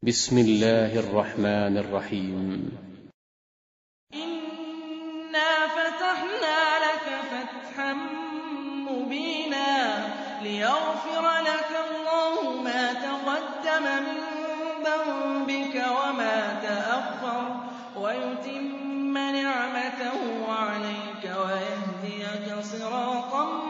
بسم الله الرحمن الرحيم. إنا فتحنا لك فتحا مبينا ليغفر لك الله ما تقدم من ذنبك وما تأخر ويتم نعمته عليك ويهديك صراطا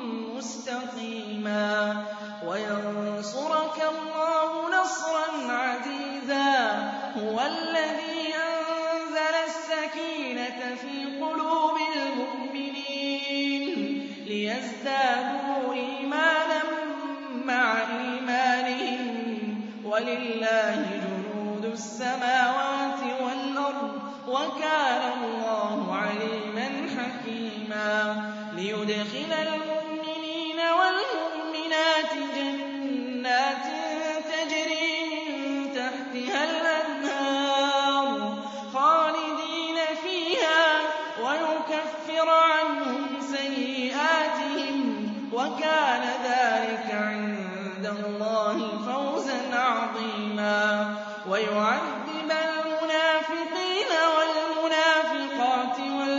مستقيما وينصرك الله نصرا عزيزا. هو الذي أنزل السكينة في قلوب المؤمنين ليزدادوا إيمانا مع إيمانهم ولله جنود السماوات والأرض وكان الله عليما حكيما. ليدخل المؤمنين والمؤمنات جنات تجري من تحتها الأنهار خالدين فيها ويكفر عنهم سيئاتهم وكان ذلك عند الله فوزا عظيما. ويعذب المنافقين والمنافقات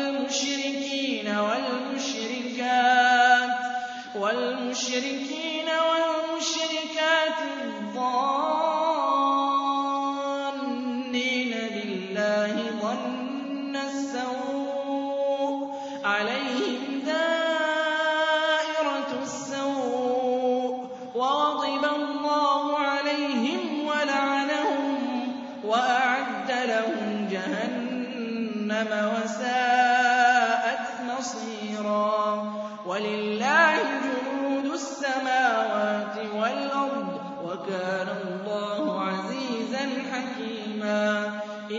والمشركين والمشركات الظانين بالله ظن السوء عليهم دائرة السوء وغضب الله عليهم ولعنهم وأعد لهم جهنم وساءت مصيرا. ولله جنود السماوات والأرض وكان الله عزيزا حكيما.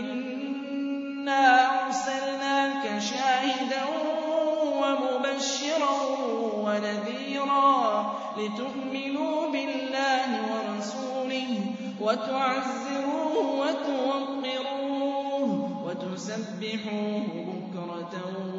إنا أرسلناك شاهدا ومبشرا ونذيرا لتؤمنوا بالله ورسوله وتعزروه وتوقروه وتسبحوه بكرة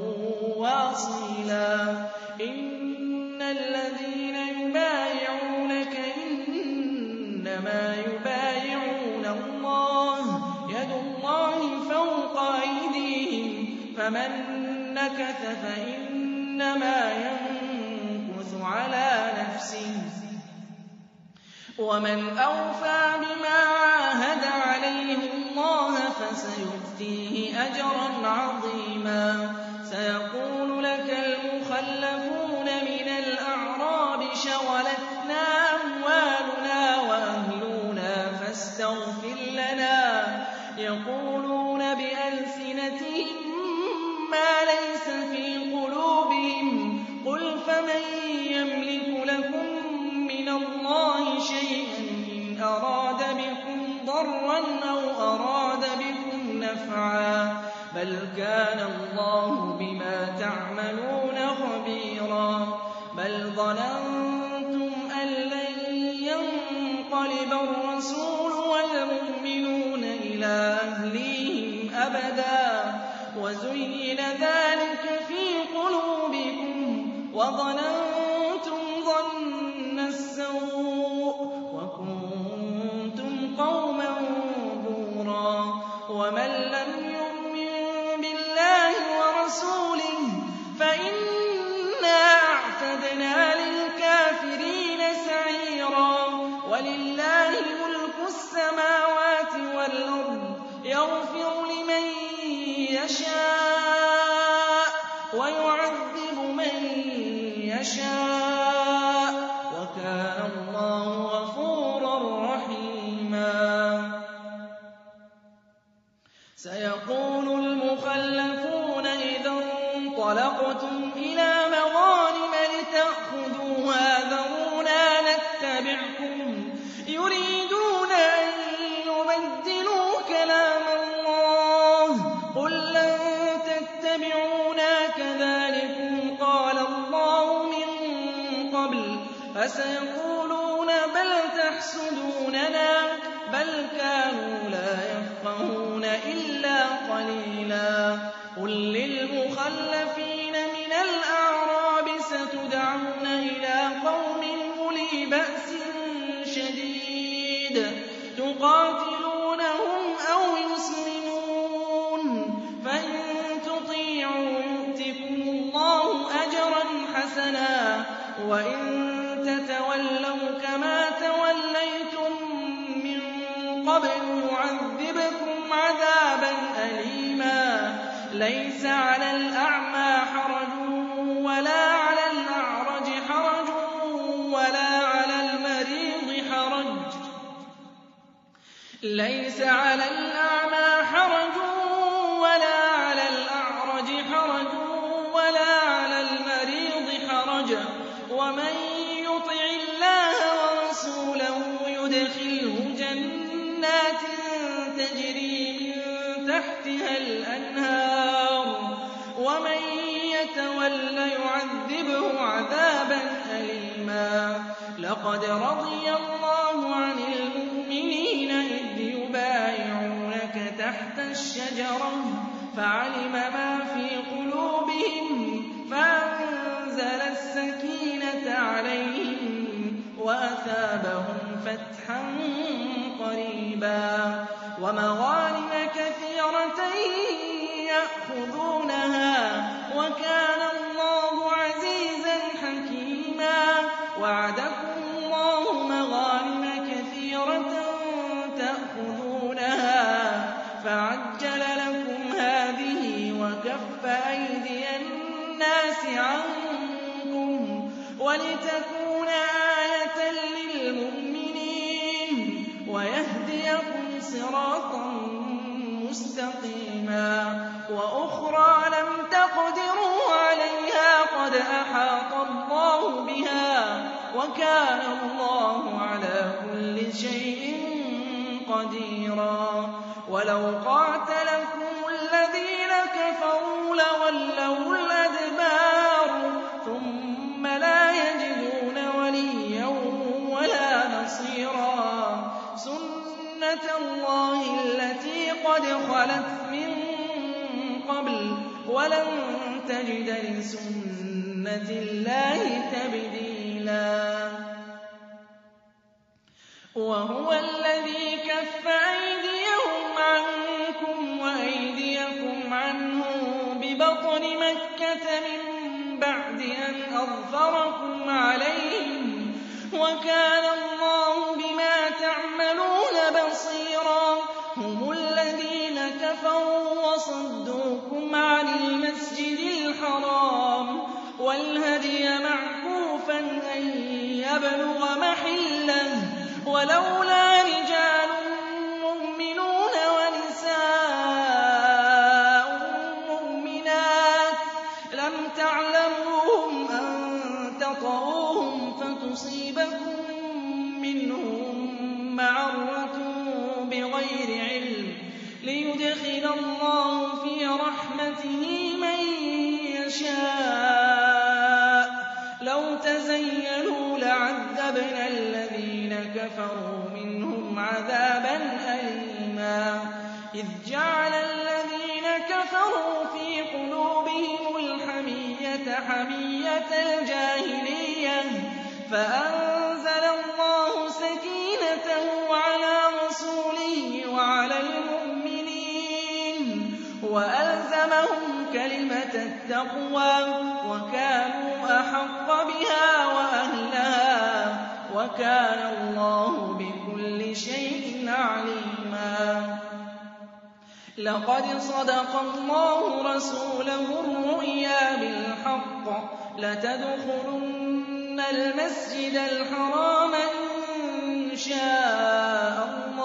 وأصيلا. إن الذين يبايعونك إنما يبايعون الله يد الله فوق أيديهم فمن نكث فإنما ينكث على نفسه ومن أوفى بما عاهد عليه الله فسيؤتيه أجرا عظيما. سيقول لك المخلفون من الأعراب شغلتنا أموالنا وأهلنا فاستغفر لنا يقولون بألسنتهم ما ليس في قلوبهم قل فمن يملك لكم من الله شيئا إن أراد بكم ضرا أو أراد بكم نفعا بل كان الله بما تعملون خبيرا. بل ظننتم أن لن ينقلب الرسول والمؤمنون إلى أهليهم أبدا وزين ذلك في قلوبكم وظننتم ظن السوء وكنتم قوما بورا. ومن لم يؤمن بالله ورسوله فإنا أعتدنا للكافرين سعيرا. ولله ملك السماوات والأرض يغفر لمن يشاء ويعذب من يشاء وكان الله غفورا رحيما. سيقول المخلفون إذا انطلقتم إلى مغانم لتأخذوها ذرونا نتبعكم يريدون أن يبدلوا كلام الله قل لن تتبعونا كذلكم قال الله من قبل فسيقولون بل تحسدوننا بل كانوا لا يفقهون إلا قليلا. قل للمخلفين من الأعراب ستدعون إلى قوم أولي بأس شديد تقاتلون وَإِن تَتَوَلَّوْا كَمَا تَوَلَّيْتُم مِّن قَبْلُ يُعَذِّبْكُمْ عَذَابًا أَلِيمًا لَيْسَ عَلَى الْأَعْمَىٰ حَرَجٌ وَلَا عَلَى الْأَعْرَجِ حَرَجٌ وَلَا عَلَى الْمَرِيضِ حَرَجٌ ۗ وَمَن يُطِعِ اللَّهَ وَرَسُولَهُ يُدْخِلْهُ جَنَّاتٍ تَجْرِي مِن تَحْتِهَا الْأَنْهَارُ ۖ وَمَن يَتَوَلَّ يُعَذِّبْهُ عَذَابًا أَلِيمًا لَقَدْ رَضِيَ اللَّهُ عَنِ الْمُؤْمِنِينَ إِذْ يُبَايِعُونَكَ تَحْتَ الشَّجَرَةِ فَعَلِمَ مَا فِي قُلُوبِهِمْ فَأَنزَلَ السَّكِينَةَ عَلَيْهِمْ وَأَثَابَهُمْ فَتْحًا قَرِيبًا وَمَغَانِمَ كَثِيرَةً يَأْخُذُونَهَا وَكَانَ اللَّهُ عَزِيزًا حَكِيمًا وَعَدَكُمُ اللَّهُ مَغَانِمَ كَثِيرَةً تَأْخُذُونَهَا فَعَجَّلَ لَكُمْ هَٰذِهِ وَكَفَّ أَيْدِيَ النَّاسِ عَنكُمْ وَلِتَكُونَ آيَةً لِّلْمُؤْمِنِينَ وَيَهْدِيَكُمْ صِرَاطًا مُّسْتَقِيمًا وَأُخْرَىٰ لَمْ تَقْدِرُوا عَلَيْهَا قَدْ أَحَاطَ اللَّهُ بِهَا وَكَانَ اللَّهُ عَلَىٰ كُلِّ شَيْءٍ قَدِيرًا وَلَوْ قَاتَلَكُمُ الَّذِينَ كَفَرُوا لَوَلَّوُا الْأَدْبَارَ ثُمَّ لَا يَجِدُونَ وَلِيًّا وَلَا نَصِيرًا سُنَّتَ اللَّهِ الَّتِي قَدْ خَلَتْ مِن قَبْلُ وَلَن تَجِدَ لِسُنَّةِ اللَّهِ تَبْدِيلًا وَهُوَ الَّذِي كَفَّ أَيْدِيَهُمْ عَنكُمْ وَأَيْدِيَكُمْ عَنْهُم بِبَطْنِ مَكَّةَ مِن بَعْدِ أَنْ أَظْفَرَكُمْ عَلَيْهِمْ ۚ وَكَانَ اللَّهُ بِمَا تَعْمَلُونَ بَصِيرًا هُمُ الَّذِينَ كَفَرُوا وَصَدُّوكُمْ عَنِ الْمَسْجِدِ الْحَرَامِ وَالْهَدْيَ مَعْكُوفًا أَن يَبْلُغَ مَحِلَّهُ وَلَوْلَا رِجَالٌ مُّؤْمِنُونَ وَنِسَاءٌ مُّؤْمِنَاتٌ لَّمْ تَعْلَمُوهُمْ أَن تَطَئُوهُمْ فَتُصِيبَكُم مِّنْهُم مَّعَرَّةٌ بِغَيْرِ عِلْمٍ لِّيُدْخِلَ اللَّهُ فِي رَحْمَتِهِ مَن يَشَاءُ لَوْ تَزَيَّلُوا لَعَذَّبْنَا الَّذِينَ كَفَرُوا مِنْهُمْ عَذَابًا أَلِيمًا إِذْ جَعَلَ الَّذِينَ كَفَرُوا فِي قُلُوبِهِمُ الْحَمِيَّةَ حَمِيَّةَ الْجَاهِلِيَّةِ فَأَنزَلَ اللَّهُ سَكِينَتَهُ عَلَىٰ رَسُولِهِ وَعَلَى الْمُؤْمِنِينَ وَأَلْزَمَهُمْ كَلِمَةَ التَّقْوَىٰ وَكَانُوا أَحَقَّ بِهَا وَأَهْلَهَا وَكَانَ اللَّهُ بِكُلِّ شَيْءٍ عَلِيمًا لَقَدْ صَدَقَ اللَّهُ رَسُولَهُ الرُّؤْيَا بِالْحَقِّ لَتَدْخُلُنَّ الْمَسْجِدَ الْحَرَامَ إِن شَاءَ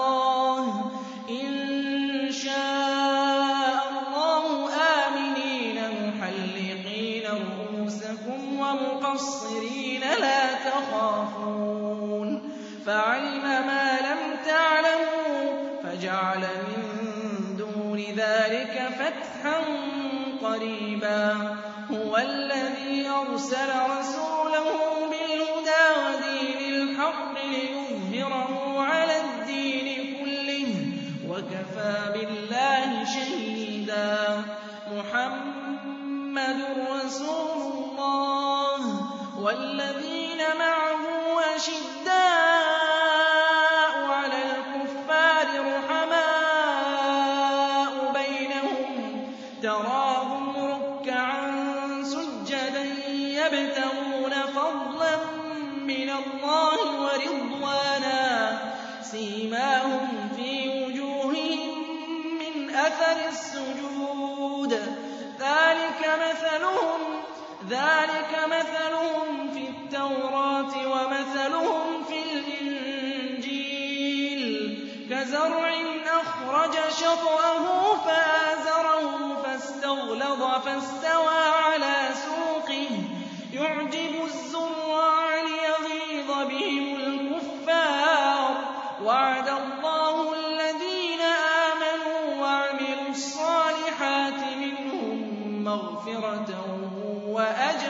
اللَّهُ آمِنِينَ مُحَلِّقِينَ رُءُوسَكُمْ وَمُقَصِّرِينَ لَا تَخَافُونَ فَعَلِمَ مَا لَمْ تَعْلَمُوا فَجَعَلَ مِن دُونِ ذَٰلِكَ فَتْحًا قَرِيبًا هُوَ الَّذِي أَرْسَلَ رَسُولَهُ بِالْهُدَىٰ وَدِينِ الْحَقِّ لِيُظْهِرَهُ عَلَى الدِّينِ كُلِّهِ وَكَفَىٰ بِاللَّهِ شَهِيدًا مُّحَمَّدٌ رَّسُولُ اللَّهِ وَالَّذِينَ مَعَهُ أَشِدَّاءُ عَلَى الْكُفَّارِ رُحَمَاءُ بَيْنَهُمْ تَرَاهُمْ رُكَّعًا سُجَّدًا يَبْتَغُونَ فَضْلًا سِيمَاهُمْ فِي وُجُوهِهِم مِّنْ أَثَرِ السُّجُودِ ۚ ذَٰلِكَ مَثَلُهُمْ فِي التَّوْرَاةِ وَمَثَلُهُمْ فِي الْإِنجِيلِ ۖ كَزَرْعٍ أَخْرَجَ شَطْأَهُ فَآزَرَهُ فَاسْتَغْلَظَ فَاسْتَوَىٰ عَلَىٰ سُوقِهِ يُعْجِبُ الزُّرَّاعَ لِيَغِيظَ بِهِمُ الْكُفَّارَ ۗ وَعَدَ اللَّهُ الَّذِينَ آمَنُوا وَعَمِلُوا الصَّالِحَاتِ مِنْهُم مَّغْفِرَةً وَأَجْرًا